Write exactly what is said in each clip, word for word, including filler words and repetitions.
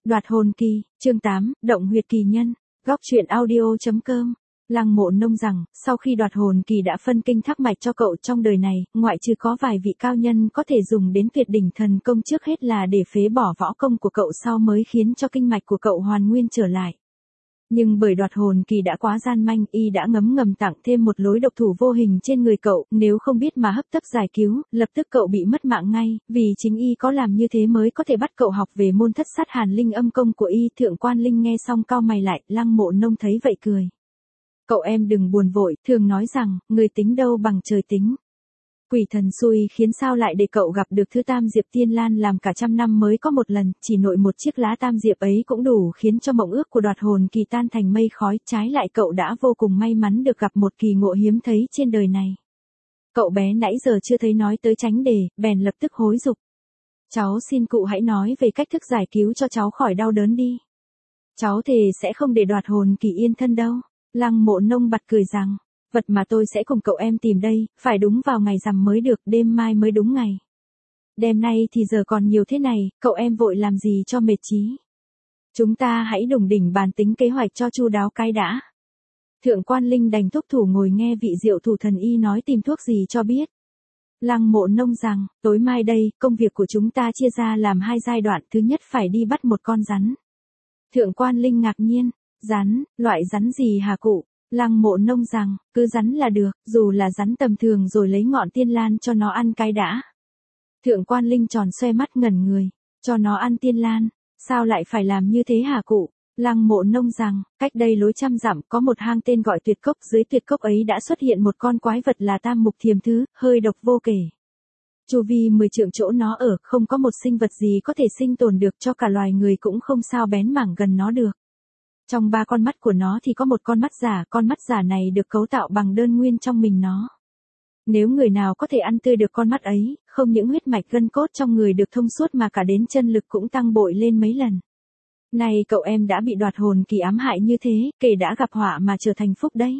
Đoạt hồn kỳ, chương tám, động huyệt kỳ nhân, góc truyện audio.com. Lăng Mộ Nông rằng, sau khi đoạt hồn kỳ đã phân kinh thác mạch cho cậu trong đời này, ngoại trừ có vài vị cao nhân có thể dùng đến tuyệt đỉnh thần công trước hết là để phế bỏ võ công của cậu sau mới khiến cho kinh mạch của cậu hoàn nguyên trở lại. Nhưng bởi đoạt hồn kỳ đã quá gian manh, y đã ngấm ngầm tặng thêm một lối độc thủ vô hình trên người cậu, nếu không biết mà hấp tấp giải cứu, lập tức cậu bị mất mạng ngay, vì chính y có làm như thế mới có thể bắt cậu học về môn thất sát hàn linh âm công của y. Thượng Quan Linh nghe xong cau mày lại, Lăng Mộ Nông thấy vậy cười. Cậu em đừng buồn vội, thường nói rằng, người tính đâu bằng trời tính. Quỷ thần xui khiến sao lại để cậu gặp được thứ tam diệp tiên lan làm cả trăm năm mới có một lần, chỉ nội một chiếc lá tam diệp ấy cũng đủ khiến cho mộng ước của đoạt hồn kỳ tan thành mây khói, trái lại cậu đã vô cùng may mắn được gặp một kỳ ngộ hiếm thấy trên đời này. Cậu bé nãy giờ chưa thấy nói tới tránh đề, bèn lập tức hối giục. Cháu xin cụ hãy nói về cách thức giải cứu cho cháu khỏi đau đớn đi. Cháu thề sẽ không để đoạt hồn kỳ yên thân đâu. Lăng Mộ Nông bật cười rằng, vật mà tôi sẽ cùng cậu em tìm đây, phải đúng vào ngày rằm mới được, đêm mai mới đúng ngày. Đêm nay thì giờ còn nhiều thế này, cậu em vội làm gì cho mệt chí. Chúng ta hãy đủng đỉnh bàn tính kế hoạch cho chu đáo cái đã. Thượng Quan Linh đành thúc thủ ngồi nghe vị diệu thủ thần y nói tìm thuốc gì cho biết. Lăng Mộ Nông rằng, tối mai đây, công việc của chúng ta chia ra làm hai giai đoạn, thứ nhất phải đi bắt một con rắn. Thượng Quan Linh ngạc nhiên, rắn, loại rắn gì hả cụ? Lăng Mộ Nông rằng, cứ rắn là được, dù là rắn tầm thường rồi lấy ngọn tiên lan cho nó ăn cái đã. Thượng Quan Linh tròn xoe mắt ngẩn người, cho nó ăn tiên lan, sao lại phải làm như thế hả cụ? Lăng Mộ Nông rằng, cách đây lối trăm dặm có một hang tên gọi Tuyệt Cốc, dưới Tuyệt Cốc ấy đã xuất hiện một con quái vật là Tam Mục Thiềm Thứ, hơi độc vô kể. Chu vi mười trượng chỗ nó ở, không có một sinh vật gì có thể sinh tồn được, cho cả loài người cũng không sao bén mảng gần nó được. Trong ba con mắt của nó thì có một con mắt giả, con mắt giả này được cấu tạo bằng đơn nguyên trong mình nó. Nếu người nào có thể ăn tươi được con mắt ấy, không những huyết mạch gân cốt trong người được thông suốt mà cả đến chân lực cũng tăng bội lên mấy lần. Này cậu em đã bị đoạt hồn kỳ ám hại như thế, kể đã gặp họa mà trở thành phúc đấy.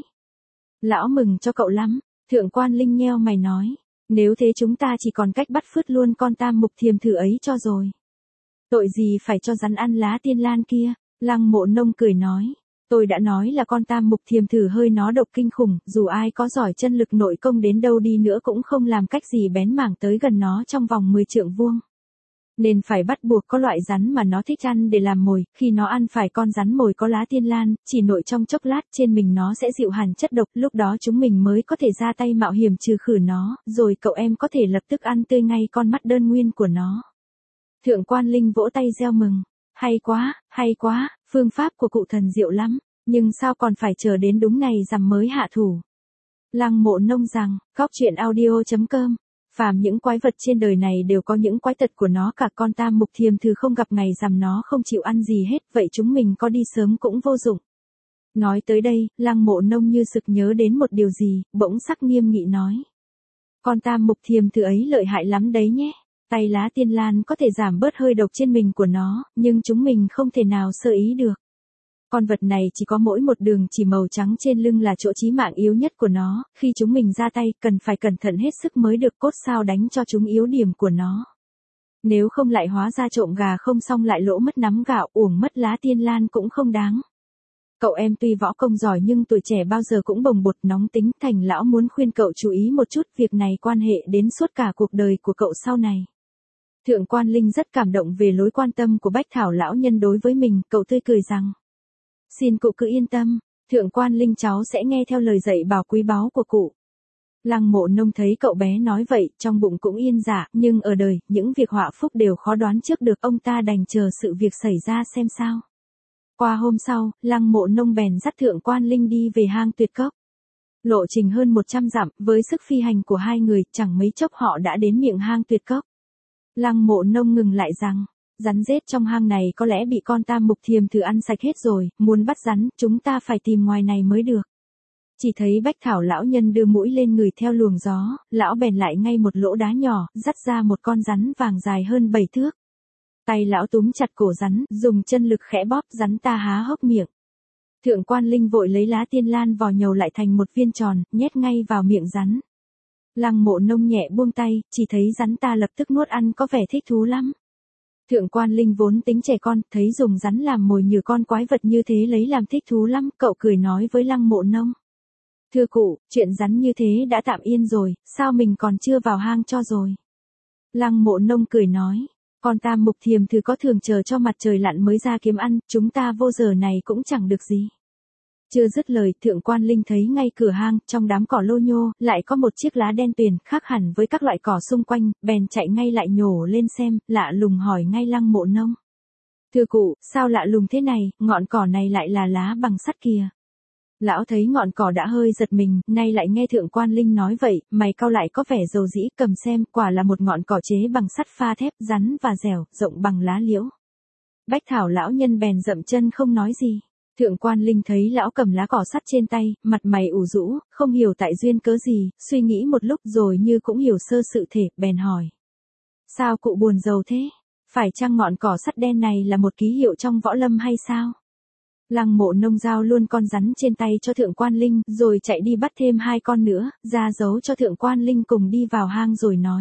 Lão mừng cho cậu lắm, Thượng Quan Linh nheo mày nói, nếu thế chúng ta chỉ còn cách bắt phứt luôn con Tam Mục Thiềm Thử ấy cho rồi. Tội gì phải cho rắn ăn lá tiên lan kia. Lăng Mộ Nông cười nói, tôi đã nói là con Tam Mục Thiềm Thử hơi nó độc kinh khủng, dù ai có giỏi chân lực nội công đến đâu đi nữa cũng không làm cách gì bén mảng tới gần nó trong vòng mười trượng vuông. Nên phải bắt buộc có loại rắn mà nó thích ăn để làm mồi, khi nó ăn phải con rắn mồi có lá tiên lan, chỉ nội trong chốc lát trên mình nó sẽ dịu hẳn chất độc, lúc đó chúng mình mới có thể ra tay mạo hiểm trừ khử nó, rồi cậu em có thể lập tức ăn tươi ngay con mắt đơn nguyên của nó. Thượng Quan Linh vỗ tay reo mừng. Hay quá, hay quá, phương pháp của cụ thần diệu lắm, nhưng sao còn phải chờ đến đúng ngày rằm mới hạ thủ. Lăng Mộ Nông rằng, góc truyện audio.com, phàm những quái vật trên đời này đều có những quái tật của nó, cả con Tam Mục Thiềm Thử không gặp ngày rằm nó không chịu ăn gì hết, vậy chúng mình có đi sớm cũng vô dụng. Nói tới đây, Lăng Mộ Nông như sực nhớ đến một điều gì, bỗng sắc nghiêm nghị nói. Con Tam Mục Thiềm Thử ấy lợi hại lắm đấy nhé. Tay lá tiên lan có thể giảm bớt hơi độc trên mình của nó, nhưng chúng mình không thể nào sơ ý được. Con vật này chỉ có mỗi một đường chỉ màu trắng trên lưng là chỗ chí mạng yếu nhất của nó, khi chúng mình ra tay cần phải cẩn thận hết sức mới được, cốt sao đánh cho chúng yếu điểm của nó. Nếu không lại hóa ra trộm gà không xong lại lỗ mất nắm gạo, uổng mất lá tiên lan cũng không đáng. Cậu em tuy võ công giỏi nhưng tuổi trẻ bao giờ cũng bồng bột nóng tính, thành lão muốn khuyên cậu chú ý một chút, việc này quan hệ đến suốt cả cuộc đời của cậu sau này. Thượng Quan Linh rất cảm động về lối quan tâm của Bách Thảo lão nhân đối với mình, cậu tươi cười rằng. Xin cụ cứ yên tâm, Thượng Quan Linh cháu sẽ nghe theo lời dạy bảo quý báu của cụ. Lăng Mộ Nông thấy cậu bé nói vậy, trong bụng cũng yên dạ, nhưng ở đời, những việc họa phúc đều khó đoán trước được, ông ta đành chờ sự việc xảy ra xem sao. Qua hôm sau, Lăng Mộ Nông bèn dắt Thượng Quan Linh đi về hang Tuyệt Cốc. Lộ trình hơn một trăm dặm, với sức phi hành của hai người, chẳng mấy chốc họ đã đến miệng hang Tuyệt Cốc. Lăng Mộ Nông ngừng lại rằng, rắn rết trong hang này có lẽ bị con Tam Mục Thiềm Thử ăn sạch hết rồi, muốn bắt rắn, chúng ta phải tìm ngoài này mới được. Chỉ thấy Bách Thảo lão nhân đưa mũi lên người theo luồng gió, lão bèn lại ngay một lỗ đá nhỏ, dắt ra một con rắn vàng dài hơn bảy thước. Tay lão túm chặt cổ rắn, dùng chân lực khẽ bóp, rắn ta há hốc miệng. Thượng Quan Linh vội lấy lá tiên lan vò nhầu lại thành một viên tròn, nhét ngay vào miệng rắn. Lăng Mộ Nông nhẹ buông tay, chỉ thấy rắn ta lập tức nuốt ăn có vẻ thích thú lắm. Thượng Quan Linh vốn tính trẻ con, thấy dùng rắn làm mồi nhử con quái vật như thế lấy làm thích thú lắm, cậu cười nói với Lăng Mộ Nông. Thưa cụ, chuyện rắn như thế đã tạm yên rồi, sao mình còn chưa vào hang cho rồi? Lăng Mộ Nông cười nói, con Tam Mục Thiềm Thử có thường chờ cho mặt trời lặn mới ra kiếm ăn, chúng ta vô giờ này cũng chẳng được gì. Chưa dứt lời, Thượng Quan Linh thấy ngay cửa hang, trong đám cỏ lô nhô, lại có một chiếc lá đen tuyền, khác hẳn với các loại cỏ xung quanh, bèn chạy ngay lại nhổ lên xem, lạ lùng hỏi ngay Lăng Mộ Nông. Thưa cụ, sao lạ lùng thế này, ngọn cỏ này lại là lá bằng sắt kìa. Lão thấy ngọn cỏ đã hơi giật mình, nay lại nghe Thượng Quan Linh nói vậy, mày cau lại có vẻ dầu dĩ, cầm xem, quả là một ngọn cỏ chế bằng sắt pha thép, rắn và dẻo, rộng bằng lá liễu. Bách Thảo lão nhân bèn dậm chân không nói gì. Thượng Quan Linh thấy lão cầm lá cỏ sắt trên tay, mặt mày ủ rũ, không hiểu tại duyên cớ gì, suy nghĩ một lúc rồi như cũng hiểu sơ sự thể, bèn hỏi. Sao cụ buồn rầu thế? Phải chăng ngọn cỏ sắt đen này là một ký hiệu trong võ lâm hay sao? Lăng Mộ Nông giao luôn con rắn trên tay cho Thượng Quan Linh, rồi chạy đi bắt thêm hai con nữa, ra giấu cho Thượng Quan Linh cùng đi vào hang rồi nói.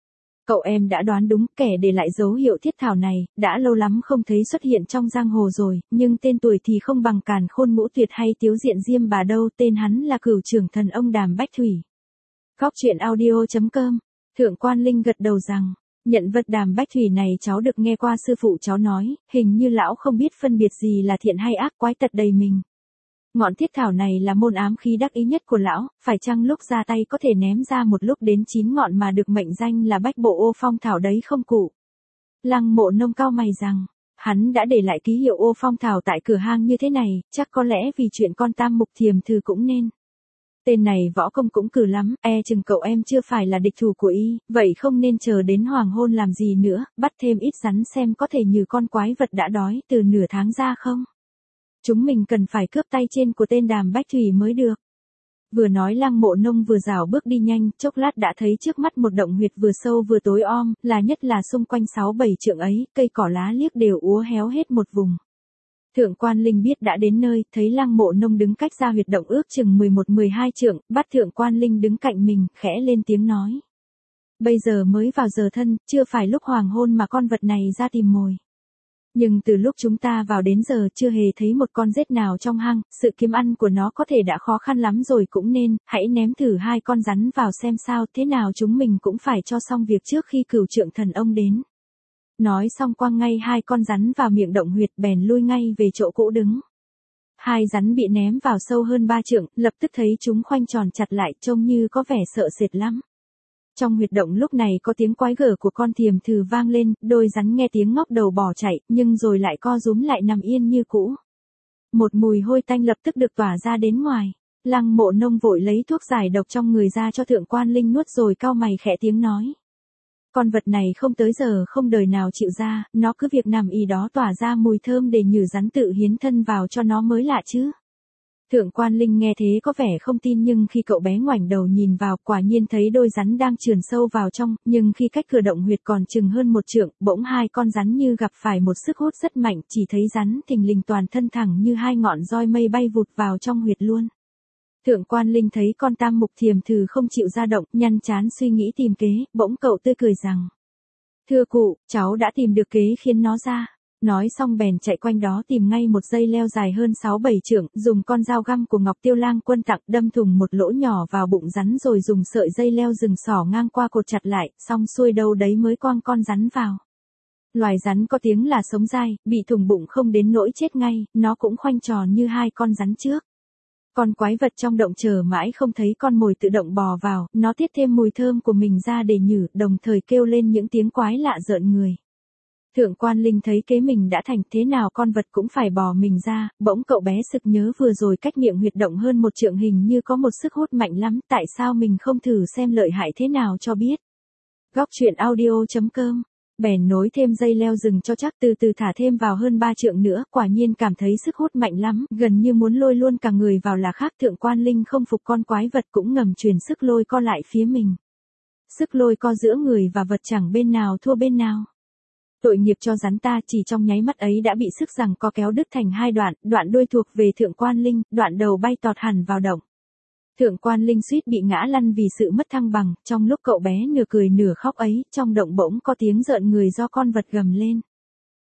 Cậu em đã đoán đúng, kẻ để lại dấu hiệu thiết thảo này, đã lâu lắm không thấy xuất hiện trong giang hồ rồi, nhưng tên tuổi thì không bằng Càn Khôn Ngũ Tuyệt hay Tiếu Diện Diêm Bà đâu, tên hắn là Cửu Trưởng Thần Ông Đàm Bách Thủy. Góc truyện audio chấm com. Thượng Quan Linh gật đầu rằng, nhận vật Đàm Bách Thủy này cháu được nghe qua sư phụ cháu nói, hình như lão không biết phân biệt gì là thiện hay ác, quái tật đầy mình. Ngọn thiết thảo này là môn ám khí đắc ý nhất của lão, phải chăng lúc ra tay có thể ném ra một lúc đến chín ngọn mà được mệnh danh là Bách Bộ Ô Phong Thảo đấy không cụ? Lăng Mộ Nông cau mày rằng, hắn đã để lại ký hiệu Ô Phong Thảo tại cửa hang như thế này, chắc có lẽ vì chuyện con Tam Mục Thiềm Thử cũng nên. Tên này võ công cũng cừ lắm, e chừng cậu em chưa phải là địch thủ của y, vậy không nên chờ đến hoàng hôn làm gì nữa, bắt thêm ít rắn xem có thể nhử con quái vật đã đói từ nửa tháng ra không? Chúng mình cần phải cướp tay trên của tên Đàm Bách Thủy mới được. Vừa nói Lăng Mộ Nông vừa rảo bước đi nhanh, chốc lát đã thấy trước mắt một động huyệt vừa sâu vừa tối om, là nhất là xung quanh sáu bảy trượng ấy, cây cỏ lá liếc đều úa héo hết một vùng. Thượng Quan Linh biết đã đến nơi, thấy Lăng Mộ Nông đứng cách ra huyệt động ước chừng mười một mười hai trượng, bắt Thượng Quan Linh đứng cạnh mình, khẽ lên tiếng nói. Bây giờ mới vào giờ thân, chưa phải lúc hoàng hôn mà con vật này ra tìm mồi. Nhưng từ lúc chúng ta vào đến giờ chưa hề thấy một con rết nào trong hang, sự kiếm ăn của nó có thể đã khó khăn lắm rồi cũng nên, hãy ném thử hai con rắn vào xem sao, thế nào chúng mình cũng phải cho xong việc trước khi Cửu Trưởng Thần ông đến. Nói xong quăng ngay hai con rắn vào miệng động huyệt, bèn lui ngay về chỗ cũ đứng. Hai rắn bị ném vào sâu hơn ba trượng, lập tức thấy chúng khoanh tròn chặt lại, trông như có vẻ sợ sệt lắm. Trong huyệt động lúc này có tiếng quái gở của con Thiềm Thử vang lên, đôi rắn nghe tiếng ngóc đầu bỏ chạy, nhưng rồi lại co rúm lại nằm yên như cũ. Một mùi hôi tanh lập tức được tỏa ra đến ngoài. Lăng Mộ Nông vội lấy thuốc giải độc trong người ra cho Thượng Quan Linh nuốt rồi cau mày khẽ tiếng nói. Con vật này không tới giờ không đời nào chịu ra, nó cứ việc nằm y đó tỏa ra mùi thơm để nhử rắn tự hiến thân vào cho nó mới lạ chứ. Thượng Quan Linh nghe thế có vẻ không tin nhưng khi cậu bé ngoảnh đầu nhìn vào quả nhiên thấy đôi rắn đang trườn sâu vào trong, nhưng khi cách cửa động huyệt còn chừng hơn một trượng, bỗng hai con rắn như gặp phải một sức hút rất mạnh, chỉ thấy rắn thình lình toàn thân thẳng như hai ngọn roi mây bay vụt vào trong huyệt luôn. Thượng Quan Linh thấy con Tam Mục Thiềm Thử không chịu ra động, nhăn chán suy nghĩ tìm kế, bỗng cậu tươi cười rằng. Thưa cụ, cháu đã tìm được kế khiến nó ra. Nói xong bèn chạy quanh đó tìm ngay một dây leo dài hơn sáu bảy trượng, dùng con dao găm của Ngọc Tiêu Lang Quân tặng đâm thùng một lỗ nhỏ vào bụng rắn rồi dùng sợi dây leo rừng xỏ ngang qua cột chặt lại, xong xuôi đâu đấy mới quăng con rắn vào. Loài rắn có tiếng là sống dai, bị thủng bụng không đến nỗi chết ngay, nó cũng khoanh tròn như hai con rắn trước. Con quái vật trong động chờ mãi không thấy con mồi tự động bò vào, nó tiết thêm mùi thơm của mình ra để nhử, đồng thời kêu lên những tiếng quái lạ rợn người. Thượng Quan Linh thấy kế mình đã thành, thế nào con vật cũng phải bò mình ra, bỗng cậu bé sực nhớ vừa rồi cách miệng huyệt động hơn một trượng hình như có một sức hút mạnh lắm, tại sao mình không thử xem lợi hại thế nào cho biết. Góc truyện audio chấm com. Bèn nối thêm dây leo rừng cho chắc, từ từ thả thêm vào hơn ba trượng nữa, quả nhiên cảm thấy sức hút mạnh lắm, gần như muốn lôi luôn cả người vào là khác. Thượng Quan Linh không phục con quái vật cũng ngầm truyền sức lôi co lại phía mình. Sức lôi co giữa người và vật chẳng bên nào thua bên nào. Tội nghiệp cho rắn ta, chỉ trong nháy mắt ấy đã bị sức giằng co kéo đứt thành hai đoạn, đoạn đuôi thuộc về Thượng Quan Linh, đoạn đầu bay tọt hẳn vào động. Thượng Quan Linh suýt bị ngã lăn vì sự mất thăng bằng, trong lúc cậu bé nửa cười nửa khóc ấy, trong động bỗng có tiếng rợn người do con vật gầm lên.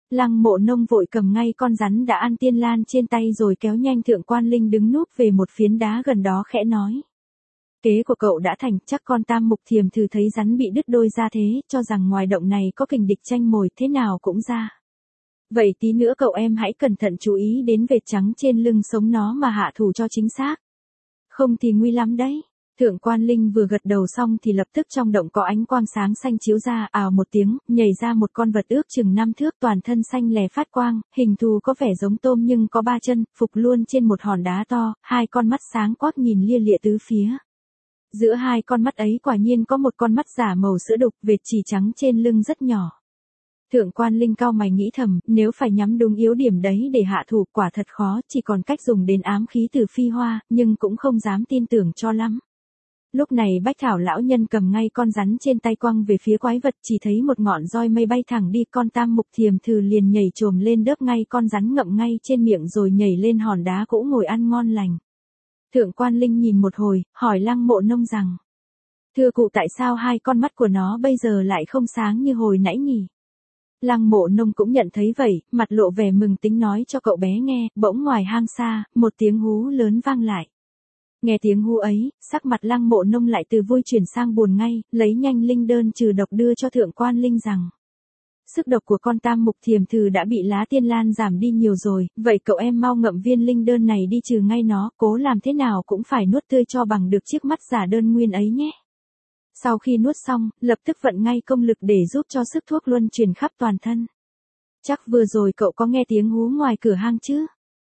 Lăng Mộ Nông vội cầm ngay con rắn đã ăn tiên lan trên tay rồi kéo nhanh Thượng Quan Linh đứng núp về một phiến đá gần đó khẽ nói. Kế của cậu đã thành, chắc con Tam Mục Thiềm Thử thấy rắn bị đứt đôi ra thế, cho rằng ngoài động này có kình địch tranh mồi thế nào cũng ra. Vậy tí nữa cậu em hãy cẩn thận chú ý đến vệt trắng trên lưng sống nó mà hạ thủ cho chính xác. Không thì nguy lắm đấy. Thượng Quan Linh vừa gật đầu xong thì lập tức trong động có ánh quang sáng xanh chiếu ra, ào một tiếng, nhảy ra một con vật ước chừng năm thước, toàn thân xanh lè phát quang, hình thù có vẻ giống tôm nhưng có ba chân, phục luôn trên một hòn đá to, hai con mắt sáng quắc nhìn lia lịa tứ phía. Giữa hai con mắt ấy quả nhiên có một con mắt giả màu sữa đục, vệt chỉ trắng trên lưng rất nhỏ. Thượng Quan Linh cau mày nghĩ thầm, nếu phải nhắm đúng yếu điểm đấy để hạ thủ quả thật khó, chỉ còn cách dùng đến ám khí từ phi hoa, nhưng cũng không dám tin tưởng cho lắm. Lúc này Bách Thảo lão nhân cầm ngay con rắn trên tay quăng về phía quái vật, chỉ thấy một ngọn roi mây bay thẳng đi, con Tam Mục Thiềm Thử liền nhảy trồm lên đớp ngay con rắn ngậm ngay trên miệng rồi nhảy lên hòn đá cũ ngồi ăn ngon lành. Thượng Quan Linh nhìn một hồi, hỏi Lăng Mộ Nông rằng: Thưa cụ, tại sao hai con mắt của nó bây giờ lại không sáng như hồi nãy nhỉ? Lăng Mộ Nông cũng nhận thấy vậy, mặt lộ vẻ mừng tính nói cho cậu bé nghe, bỗng ngoài hang xa, một tiếng hú lớn vang lại. Nghe tiếng hú ấy, sắc mặt Lăng Mộ Nông lại từ vui chuyển sang buồn ngay, lấy nhanh linh đơn trừ độc đưa cho Thượng Quan Linh rằng: Sức độc của con Tam Mục Thiềm Thử đã bị lá tiên lan giảm đi nhiều rồi, vậy cậu em mau ngậm viên linh đơn này đi trừ ngay nó, cố làm thế nào cũng phải nuốt tươi cho bằng được chiếc mắt giả đơn nguyên ấy nhé. Sau khi nuốt xong, lập tức vận ngay công lực để giúp cho sức thuốc luân chuyển khắp toàn thân. Chắc vừa rồi cậu có nghe tiếng hú ngoài cửa hang chứ?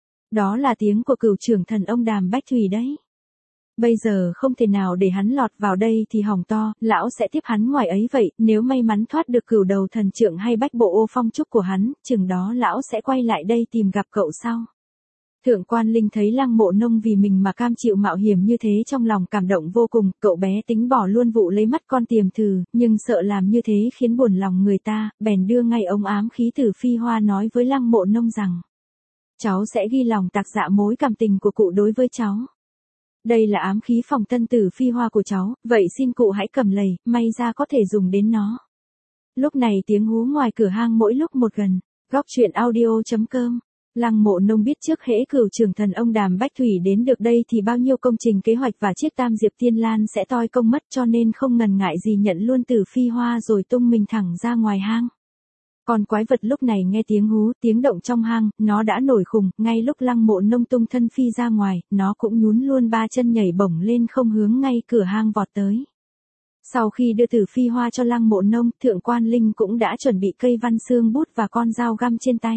Đó là tiếng của Cửu Trưởng Thần ông Đàm Bách Thủy đấy. Bây giờ không thể nào để hắn lọt vào đây thì hỏng to, lão sẽ tiếp hắn ngoài ấy vậy, nếu may mắn thoát được Cửu Đầu Thần Trượng hay Bách Bộ Ô Phong Trúc của hắn, chừng đó lão sẽ quay lại đây tìm gặp cậu sau. Thượng Quan Linh thấy Lăng Mộ Nông vì mình mà cam chịu mạo hiểm như thế trong lòng cảm động vô cùng, cậu bé tính bỏ luôn vụ lấy mắt con Tiềm Thử, nhưng sợ làm như thế khiến buồn lòng người ta, bèn đưa ngay ống ám khí từ phi hoa nói với Lăng Mộ Nông rằng: Cháu sẽ ghi lòng tạc dạ mối cảm tình của cụ đối với cháu. Đây là ám khí phòng tân tử phi hoa của cháu, vậy xin cụ hãy cầm lầy, may ra có thể dùng đến nó. Lúc này tiếng hú ngoài cửa hang mỗi lúc một gần. Góc truyện audio chấm com. Lăng Mộ Nông biết trước hễ Cửu Trưởng Thần ông Đàm Bách Thủy đến được đây thì bao nhiêu công trình kế hoạch và chiếc tam diệp tiên lan sẽ toi công mất, cho nên không ngần ngại gì nhận luôn tử phi hoa rồi tung mình thẳng ra ngoài hang. Còn quái vật lúc này nghe tiếng hú, tiếng động trong hang, nó đã nổi khùng, ngay lúc Lăng Mộ Nông tung thân phi ra ngoài, nó cũng nhún luôn ba chân nhảy bổng lên không hướng ngay cửa hang vọt tới. Sau khi đưa tử phi hoa cho Lăng Mộ Nông, Thượng Quan Linh cũng đã chuẩn bị cây văn xương bút và con dao găm trên tay.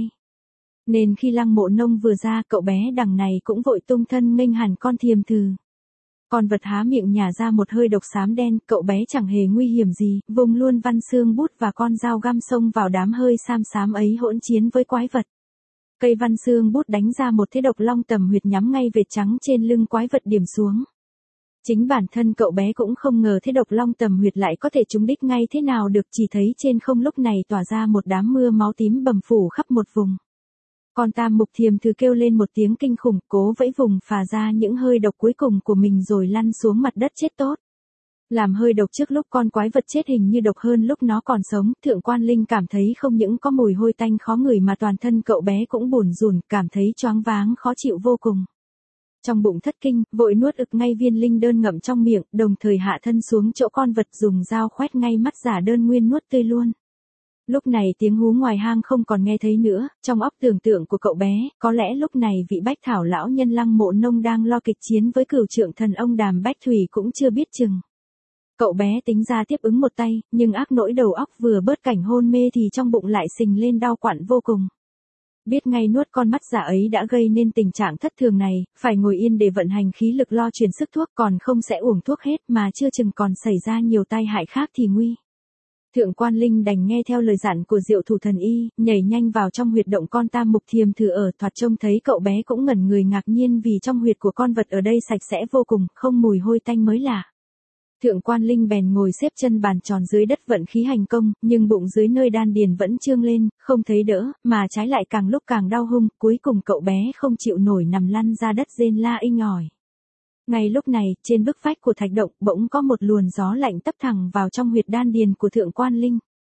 Nên khi Lăng Mộ Nông vừa ra, cậu bé đằng này cũng vội tung thân nghênh hẳn con Thiềm Thử. Con vật há miệng nhả ra một hơi độc xám đen, cậu bé chẳng hề nguy hiểm gì, vùng luôn văn xương bút và con dao găm xông vào đám hơi xám xám ấy hỗn chiến với quái vật. Cây văn xương bút đánh ra một thế độc long tầm huyệt nhắm ngay vệt trắng trên lưng quái vật điểm xuống. Chính bản thân cậu bé cũng không ngờ thế độc long tầm huyệt lại có thể trúng đích ngay thế nào được, chỉ thấy trên không lúc này tỏa ra một đám mưa máu tím bầm phủ khắp một vùng. Còn Tam Mục Thiềm Thử kêu lên một tiếng kinh khủng, cố vẫy vùng phà ra những hơi độc cuối cùng của mình rồi lăn xuống mặt đất chết tốt. Làm hơi độc trước lúc con quái vật chết hình như độc hơn lúc nó còn sống, Thượng Quan Linh cảm thấy không những có mùi hôi tanh khó ngửi mà toàn thân cậu bé cũng bủn rủn, cảm thấy choáng váng khó chịu vô cùng. Trong bụng thất kinh, vội nuốt ực ngay viên linh đơn ngậm trong miệng, đồng thời hạ thân xuống chỗ con vật dùng dao khoét ngay mắt giả đơn nguyên nuốt tươi luôn. Lúc này tiếng hú ngoài hang không còn nghe thấy nữa, trong óc tưởng tượng của cậu bé, có lẽ lúc này vị Bách Thảo lão nhân Lăng Mộ Nông đang lo kịch chiến với Cửu Trưởng Thần ông Đàm Bách Thủy cũng chưa biết chừng. Cậu bé tính ra tiếp ứng một tay, nhưng ác nỗi đầu óc vừa bớt cảnh hôn mê thì trong bụng lại sình lên đau quặn vô cùng. Biết ngay nuốt con mắt giả ấy đã gây nên tình trạng thất thường này, phải ngồi yên để vận hành khí lực lo truyền sức thuốc, còn không sẽ uổng thuốc hết mà chưa chừng còn xảy ra nhiều tai hại khác thì nguy. Thượng Quan Linh đành nghe theo lời dặn của Diệu Thủ Thần Y, nhảy nhanh vào trong huyệt động con Tam Mục Thiềm Thử ở, thoạt trông thấy cậu bé cũng ngẩn người ngạc nhiên vì trong huyệt của con vật ở đây sạch sẽ vô cùng, không mùi hôi tanh mới lạ. Thượng Quan Linh bèn ngồi xếp chân bàn tròn dưới đất vận khí hành công, nhưng bụng dưới nơi đan điền vẫn trương lên, không thấy đỡ, mà trái lại càng lúc càng đau hung, cuối cùng cậu bé không chịu nổi nằm lăn ra đất rên la inh ỏi. Ngay lúc này, trên bức vách của thạch động, bỗng có một luồn gió lạnh tấp thẳng vào trong huyệt đan điền của Thượng Quan Linh.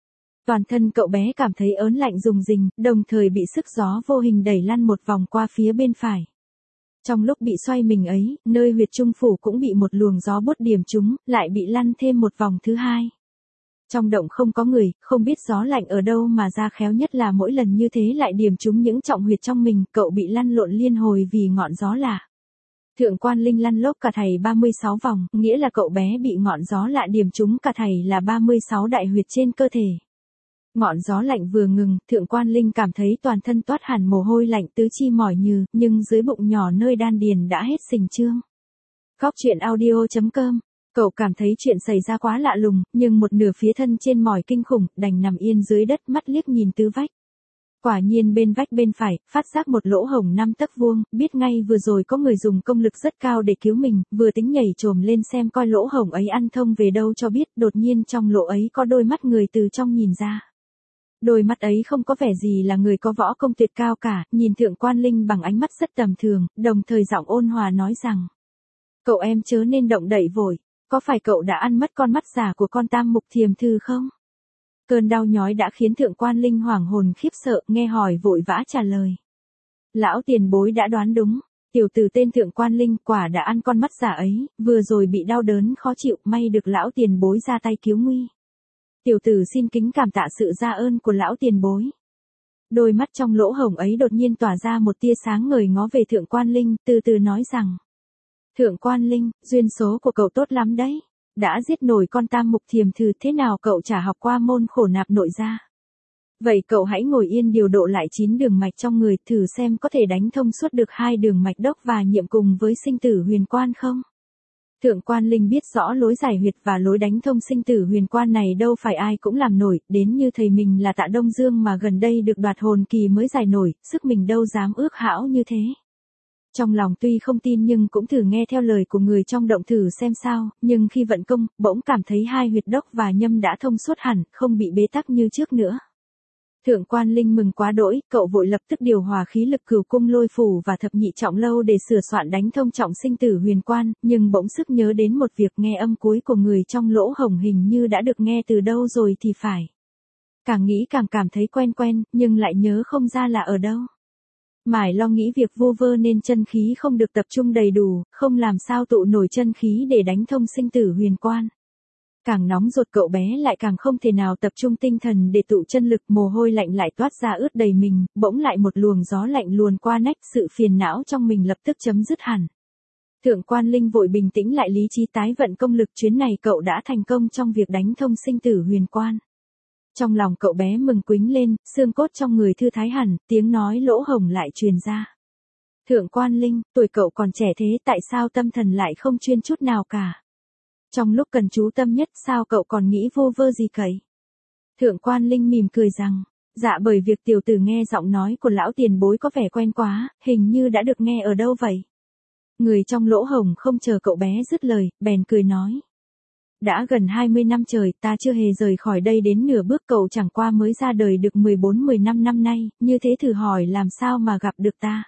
Toàn thân cậu bé cảm thấy ớn lạnh rùng rình, đồng thời bị sức gió vô hình đẩy lăn một vòng qua phía bên phải. Trong lúc bị xoay mình ấy, nơi huyệt trung phủ cũng bị một luồng gió bút điểm trúng, lại bị lăn thêm một vòng thứ hai. Trong động không có người, không biết gió lạnh ở đâu mà ra, khéo nhất là mỗi lần như thế lại điểm trúng những trọng huyệt trong mình, cậu bị lăn lộn liên hồi vì ngọn gió lạ. Thượng Quan Linh lăn lốc cả thảy ba mươi sáu vòng, nghĩa là cậu bé bị ngọn gió lạ điểm trúng cả thảy là ba mươi sáu đại huyệt trên cơ thể. Ngọn gió lạnh vừa ngừng, Thượng Quan Linh cảm thấy toàn thân toát hẳn mồ hôi lạnh tứ chi mỏi nhừ, nhưng dưới bụng nhỏ nơi đan điền đã hết sình trương. Góc truyện audio chấm com. Cậu cảm thấy chuyện xảy ra quá lạ lùng, nhưng một nửa phía thân trên mỏi kinh khủng, đành nằm yên dưới đất, mắt liếc nhìn tứ vách. Quả nhiên bên vách bên phải, phát giác một lỗ hổng năm tấc vuông, biết ngay vừa rồi có người dùng công lực rất cao để cứu mình, vừa tính nhảy trồm lên xem coi lỗ hổng ấy ăn thông về đâu cho biết, đột nhiên trong lỗ ấy có đôi mắt người từ trong nhìn ra. Đôi mắt ấy không có vẻ gì là người có võ công tuyệt cao cả, nhìn Thượng Quan Linh bằng ánh mắt rất tầm thường, đồng thời giọng ôn hòa nói rằng: Cậu em chớ nên động đậy vội, có phải cậu đã ăn mất con mắt giả của con Tam Mục Thiềm Thư không? Cơn đau nhói đã khiến Thượng Quan Linh hoảng hồn khiếp sợ, nghe hỏi vội vã trả lời. Lão tiền bối đã đoán đúng, tiểu tử tên Thượng Quan Linh quả đã ăn con mắt giả ấy, vừa rồi bị đau đớn khó chịu, may được lão tiền bối ra tay cứu nguy. Tiểu tử xin kính cảm tạ sự ra ơn của lão tiền bối. Đôi mắt trong lỗ hổng ấy đột nhiên tỏa ra một tia sáng ngời ngó về Thượng Quan Linh, từ từ nói rằng: Thượng Quan Linh, duyên số của cậu tốt lắm đấy. Đã giết nổi con Tam Mục Thiềm Thư, thế nào cậu chả học qua môn khổ nạp nội gia. Vậy cậu hãy ngồi yên điều độ lại chín đường mạch trong người, thử xem có thể đánh thông suốt được hai đường mạch đốc và nhiệm cùng với sinh tử huyền quan không? Thượng Quan Linh biết rõ lối giải huyệt và lối đánh thông sinh tử huyền quan này đâu phải ai cũng làm nổi, đến như thầy mình là Tạ Đông Dương mà gần đây được đoạt hồn kỳ mới giải nổi, sức mình đâu dám ước hão như thế. Trong lòng tuy không tin nhưng cũng thử nghe theo lời của người trong động thử xem sao, nhưng khi vận công, bỗng cảm thấy hai huyệt đốc và nhâm đã thông suốt hẳn, không bị bế tắc như trước nữa. Thượng Quan Linh mừng quá đỗi, cậu vội lập tức điều hòa khí lực Cửu Cung Lôi Phủ và Thập Nhị Trọng Lâu để sửa soạn đánh thông trọng sinh tử huyền quan, nhưng bỗng sức nhớ đến một việc, nghe âm cuối của người trong lỗ hổng hình như đã được nghe từ đâu rồi thì phải. Càng nghĩ càng cảm thấy quen quen, nhưng lại nhớ không ra là ở đâu. Mải lo nghĩ việc vu vơ nên chân khí không được tập trung đầy đủ, không làm sao tụ nổi chân khí để đánh thông sinh tử huyền quan. Càng nóng ruột cậu bé lại càng không thể nào tập trung tinh thần để tụ chân lực, mồ hôi lạnh lại toát ra ướt đầy mình, bỗng lại một luồng gió lạnh luồn qua nách, sự phiền não trong mình lập tức chấm dứt hẳn. Thượng Quan Linh vội bình tĩnh lại lý trí tái vận công lực, chuyến này cậu đã thành công trong việc đánh thông sinh tử huyền quan. Trong lòng cậu bé mừng quính lên, xương cốt trong người thư thái hẳn, tiếng nói lỗ hổng lại truyền ra. Thượng Quan Linh, tuổi cậu còn trẻ thế tại sao tâm thần lại không chuyên chút nào cả? Trong lúc cần chú tâm nhất sao cậu còn nghĩ vô vơ gì cậy? Thượng Quan Linh mỉm cười rằng, dạ bởi việc tiểu tử nghe giọng nói của lão tiền bối có vẻ quen quá, hình như đã được nghe ở đâu vậy? Người trong lỗ hổng không chờ cậu bé dứt lời, bèn cười nói. Đã gần hai mươi năm trời ta chưa hề rời khỏi đây đến nửa bước, cậu chẳng qua mới ra đời được mười bốn mười lăm năm nay, như thế thử hỏi làm sao mà gặp được ta.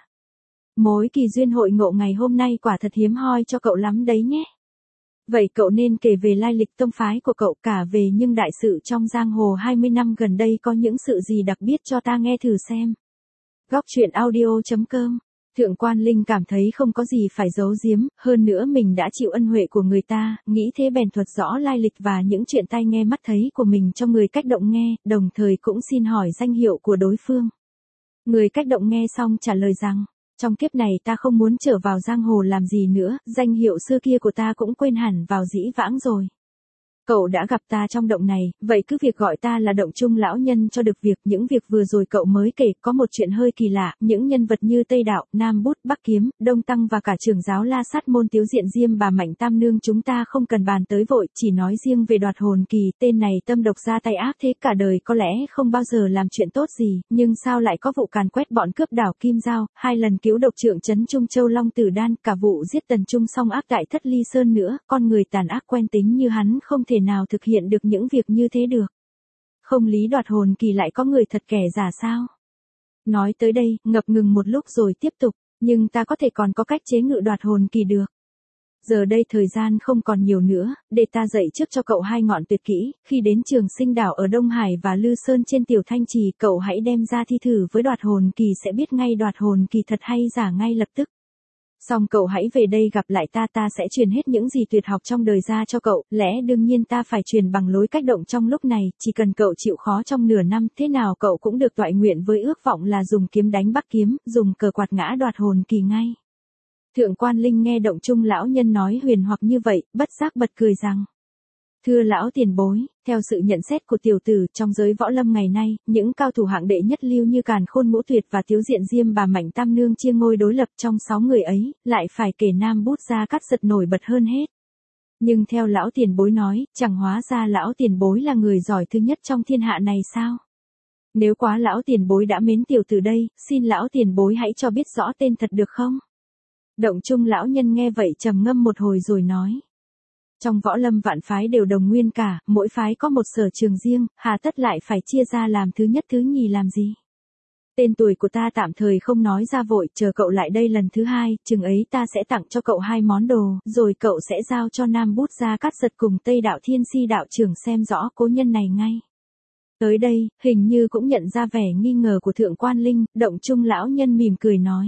Mối kỳ duyên hội ngộ ngày hôm nay quả thật hiếm hoi cho cậu lắm đấy nhé. Vậy cậu nên kể về lai lịch tông phái của cậu, cả về những đại sự trong giang hồ hai mươi năm gần đây có những sự gì đặc biệt cho ta nghe thử xem. Góc truyện audio chấm com. Thượng Quan Linh cảm thấy không có gì phải giấu giếm, hơn nữa mình đã chịu ân huệ của người ta, nghĩ thế bèn thuật rõ lai lịch và những chuyện tai nghe mắt thấy của mình cho người cách động nghe, đồng thời cũng xin hỏi danh hiệu của đối phương. Người cách động nghe xong trả lời rằng, trong kiếp này ta không muốn trở vào giang hồ làm gì nữa, danh hiệu xưa kia của ta cũng quên hẳn vào dĩ vãng rồi. Cậu đã gặp ta trong động này, vậy cứ việc gọi ta là Động Trung lão nhân cho được việc. Những việc vừa rồi cậu mới kể có một chuyện hơi kỳ lạ, những nhân vật như Tây Đạo, Nam Bút, Bắc Kiếm, Đông Tăng và cả trưởng giáo La Sát môn Tiếu Diện Diêm bà Mạnh Tam Nương chúng ta không cần bàn tới vội, chỉ nói riêng về đoạt hồn kỳ, tên này tâm độc ra tay ác thế, cả đời có lẽ không bao giờ làm chuyện tốt gì, nhưng sao lại có vụ càn quét bọn cướp đảo Kim Giao, hai lần cứu độc trượng trấn Trung Châu Long Tử Đan, cả vụ giết Tần Trung song ác tại Thất Ly Sơn nữa, con người tàn ác quen tính như hắn không thể nào thực hiện được những việc như thế được. Không lý đoạt hồn kỳ lại có người thật kẻ giả sao? Nói tới đây, ngập ngừng một lúc rồi tiếp tục, nhưng ta có thể còn có cách chế ngự đoạt hồn kỳ được. Giờ đây thời gian không còn nhiều nữa, để ta dạy trước cho cậu hai ngọn tuyệt kỹ, khi đến Trường Sinh Đảo ở Đông Hải và Lư Sơn trên Tiểu Thanh Trì, cậu hãy đem ra thi thử với đoạt hồn kỳ sẽ biết ngay đoạt hồn kỳ thật hay giả ngay lập tức. Xong cậu hãy về đây gặp lại ta, ta sẽ truyền hết những gì tuyệt học trong đời ra cho cậu, lẽ đương nhiên ta phải truyền bằng lối cách động trong lúc này, chỉ cần cậu chịu khó trong nửa năm, thế nào cậu cũng được toại nguyện với ước vọng là dùng kiếm đánh bắc kiếm, dùng cờ quạt ngã đoạt hồn kỳ ngay. Thượng Quan Linh nghe Động Trung lão nhân nói huyền hoặc như vậy, bất giác bật cười rằng: Thưa lão tiền bối, theo sự nhận xét của tiểu tử, trong giới võ lâm ngày nay, những cao thủ hạng đệ nhất lưu như Càn Khôn Ngũ Tuyệt và Tiếu Diện Diêm Bà Mạnh Tam Nương chia ngôi đối lập, trong sáu người ấy, lại phải kể Nam Bút Gia Cát Giật nổi bật hơn hết. Nhưng theo lão tiền bối nói, chẳng hóa ra lão tiền bối là người giỏi thứ nhất trong thiên hạ này sao? Nếu quá lão tiền bối đã mến tiểu tử đây, xin lão tiền bối hãy cho biết rõ tên thật được không? Động Trung lão nhân nghe vậy trầm ngâm một hồi rồi nói: Trong võ lâm vạn phái đều đồng nguyên cả, mỗi phái có một sở trường riêng, hà tất lại phải chia ra làm thứ nhất thứ nhì làm gì? Tên tuổi của ta tạm thời không nói ra vội, chờ cậu lại đây lần thứ hai, chừng ấy ta sẽ tặng cho cậu hai món đồ, rồi cậu sẽ giao cho Nam Bút Gia Cát Giật cùng Tây Đạo Thiên Si đạo trưởng xem rõ cố nhân này ngay. Tới đây, hình như cũng nhận ra vẻ nghi ngờ của Thượng Quan Linh, Động Trung lão nhân mỉm cười nói: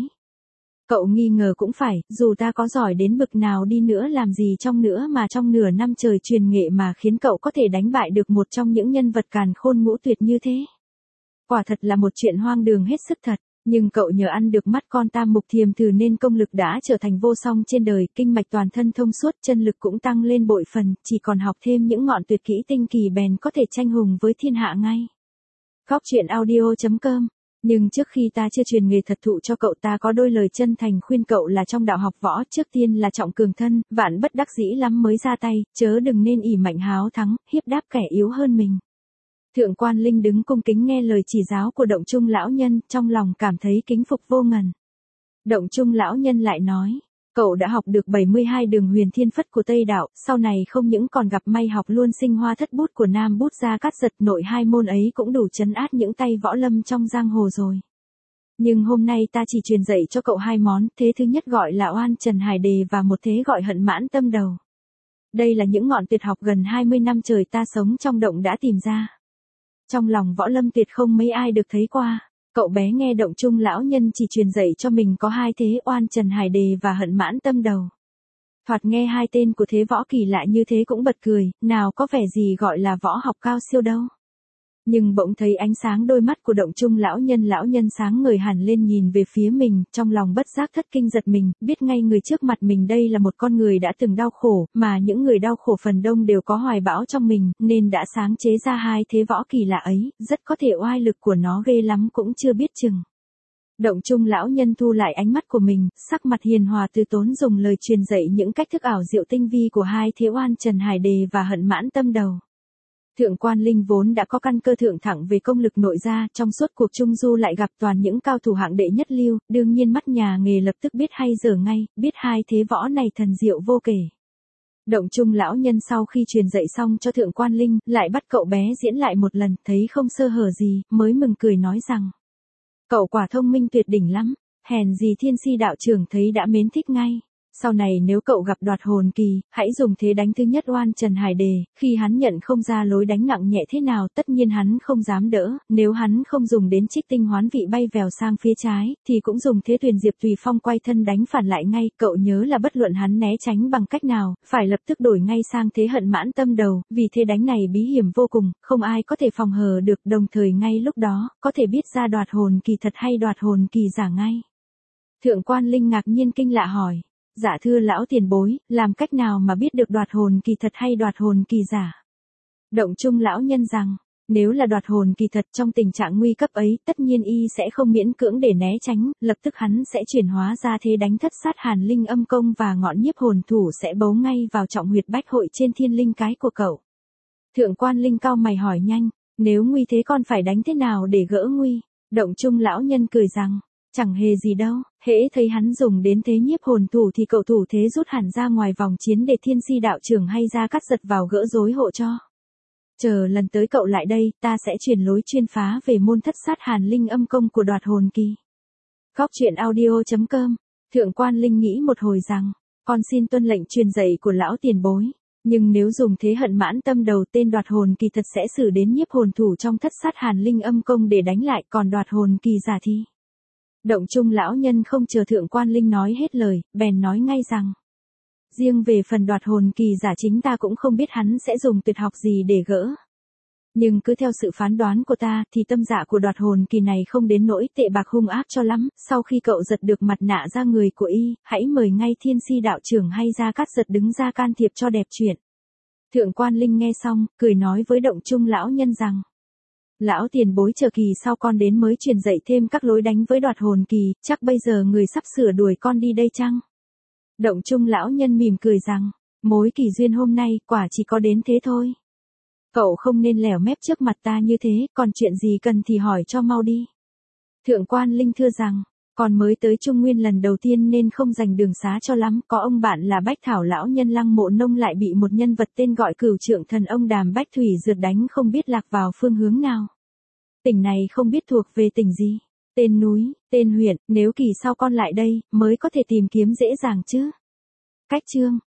Cậu nghi ngờ cũng phải, dù ta có giỏi đến bực nào đi nữa làm gì trong nữa mà trong nửa năm trời truyền nghệ mà khiến cậu có thể đánh bại được một trong những nhân vật Càn Khôn Ngũ Tuyệt như thế. Quả thật là một chuyện hoang đường hết sức thật, nhưng cậu nhờ ăn được mắt con Tam Mục Thiềm Thử nên công lực đã trở thành vô song trên đời, kinh mạch toàn thân thông suốt, chân lực cũng tăng lên bội phần, chỉ còn học thêm những ngọn tuyệt kỹ tinh kỳ bèn có thể tranh hùng với thiên hạ ngay. Góc truyện audio chấm com. Nhưng trước khi ta chưa truyền nghề thật thụ cho cậu, ta có đôi lời chân thành khuyên cậu là trong đạo học võ, trước tiên là trọng cường thân, vạn bất đắc dĩ lắm mới ra tay, chớ đừng nên ỷ mạnh háo thắng, hiếp đáp kẻ yếu hơn mình. Thượng Quan Linh đứng cung kính nghe lời chỉ giáo của Động Trung lão nhân, trong lòng cảm thấy kính phục vô ngần. Động Trung lão nhân lại nói: Cậu đã học được bảy mươi hai đường huyền thiên phất của Tây Đạo, sau này không những còn gặp may học luôn sinh hoa thất bút của Nam Bút Gia Cát Giật, nội hai môn ấy cũng đủ trấn át những tay võ lâm trong giang hồ rồi. Nhưng hôm nay ta chỉ truyền dạy cho cậu hai món, thế thứ nhất gọi là Oan Trần Hải Đề và một thế gọi Hận Mãn Tâm Đầu. Đây là những ngọn tuyệt học gần hai mươi năm trời ta sống trong động đã tìm ra. Trong lòng võ lâm tuyệt không mấy ai được thấy qua. Cậu bé nghe Động Trung lão nhân chỉ truyền dạy cho mình có hai thế Oan Trần Hải Đề và Hận Mãn Tâm Đầu. Thoạt nghe hai tên của thế võ kỳ lạ như thế cũng bật cười, nào có vẻ gì gọi là võ học cao siêu đâu. Nhưng bỗng thấy ánh sáng đôi mắt của Động Trung lão nhân lão nhân sáng ngời hẳn lên nhìn về phía mình, trong lòng bất giác thất kinh giật mình, biết ngay người trước mặt mình đây là một con người đã từng đau khổ, mà những người đau khổ phần đông đều có hoài bão trong mình, nên đã sáng chế ra hai thế võ kỳ lạ ấy, rất có thể oai lực của nó ghê lắm cũng chưa biết chừng. Động Trung lão nhân thu lại ánh mắt của mình, sắc mặt hiền hòa từ tốn dùng lời truyền dạy những cách thức ảo diệu tinh vi của hai thế Oan Trần Hải Đề và Hận Mãn Tâm Đầu. Thượng Quan Linh vốn đã có căn cơ thượng thẳng về công lực nội gia, trong suốt cuộc trung du lại gặp toàn những cao thủ hạng đệ nhất lưu, đương nhiên mắt nhà nghề lập tức biết hay dở ngay, biết hai thế võ này thần diệu vô kể. Động Trung lão nhân sau khi truyền dạy xong cho Thượng Quan Linh, lại bắt cậu bé diễn lại một lần, thấy không sơ hở gì, mới mừng cười nói rằng: Cậu quả thông minh tuyệt đỉnh lắm, hèn gì Thiên Si đạo trưởng thấy đã mến thích ngay. Sau này nếu cậu gặp đoạt hồn kỳ, hãy dùng thế đánh thứ nhất Oan Trần Hải Đề, khi hắn nhận không ra lối đánh nặng nhẹ thế nào tất nhiên hắn không dám đỡ, nếu hắn không dùng đến Trích Tinh Hoán Vị bay vèo sang phía trái, thì cũng dùng thế Tuyền Diệp Tùy Phong quay thân đánh phản lại ngay, cậu nhớ là bất luận hắn né tránh bằng cách nào, phải lập tức đổi ngay sang thế Hận Mãn Tâm Đầu, vì thế đánh này bí hiểm vô cùng, không ai có thể phòng hờ được, đồng thời ngay lúc đó, có thể biết ra đoạt hồn kỳ thật hay đoạt hồn kỳ giả ngay. Thượng Quan Linh ngạc nhiên kinh lạ hỏi: Dạ thưa lão tiền bối, làm cách nào mà biết được đoạt hồn kỳ thật hay đoạt hồn kỳ giả? Động Trung lão nhân rằng: Nếu là đoạt hồn kỳ thật trong tình trạng nguy cấp ấy, tất nhiên y sẽ không miễn cưỡng để né tránh, lập tức hắn sẽ chuyển hóa ra thế đánh thất sát hàn linh âm công và ngọn nhiếp hồn thủ sẽ bấu ngay vào trọng huyệt bách hội trên thiên linh cái của cậu. Thượng Quan Linh cau mày hỏi nhanh: Nếu nguy thế con phải đánh thế nào để gỡ nguy? Động Trung lão nhân cười rằng: Chẳng hề gì đâu, hễ thấy hắn dùng đến thế nhiếp hồn thủ thì cậu thủ thế rút hẳn ra ngoài vòng chiến để Thiên Si đạo trưởng hay Gia Cát Giật vào gỡ rối hộ cho. Chờ lần tới cậu lại đây, ta sẽ truyền lối chuyên phá về môn thất sát hàn linh âm công của đoạt hồn kỳ. Góc truyện audio chấm com. Thượng Quan Linh nghĩ một hồi rằng: Con xin tuân lệnh truyền dạy của lão tiền bối. Nhưng nếu dùng thế hận mãn tâm đầu, tên đoạt hồn kỳ thật sẽ xử đến nhiếp hồn thủ trong thất sát hàn linh âm công để đánh lại, còn đoạt hồn kỳ giả thì. Động Trung lão nhân không chờ Thượng Quan Linh nói hết lời, bèn nói ngay rằng. Riêng về phần đoạt hồn kỳ giả chính ta cũng không biết hắn sẽ dùng tuyệt học gì để gỡ. Nhưng cứ theo sự phán đoán của ta thì tâm dạ của đoạt hồn kỳ này không đến nỗi tệ bạc hung ác cho lắm. Sau khi cậu giật được mặt nạ ra người của y, hãy mời ngay Thiên Si đạo trưởng hay Gia Cát Giật đứng ra can thiệp cho đẹp chuyện. Thượng Quan Linh nghe xong, cười nói với Động Trung lão nhân rằng. Lão tiền bối chờ kỳ sau con đến mới truyền dạy thêm các lối đánh với đoạt hồn kỳ, chắc bây giờ người sắp sửa đuổi con đi đây chăng? Động Trung lão nhân mỉm cười rằng, mối kỳ duyên hôm nay quả chỉ có đến thế thôi. Cậu không nên lẻo mép trước mặt ta như thế, còn chuyện gì cần thì hỏi cho mau đi. Thượng Quan Linh thưa rằng, con mới tới Trung Nguyên lần đầu tiên nên không dành đường xá cho lắm, có ông bạn là Bách Thảo lão nhân Lăng Mộ Nông lại bị một nhân vật tên gọi Cửu Trượng Thần ông Đàm Bách Thủy rượt đánh không biết lạc vào phương hướng nào. Tỉnh này không biết thuộc về tỉnh gì, tên núi, tên huyện, nếu kỳ sau con lại đây, mới có thể tìm kiếm dễ dàng chứ. Cách chương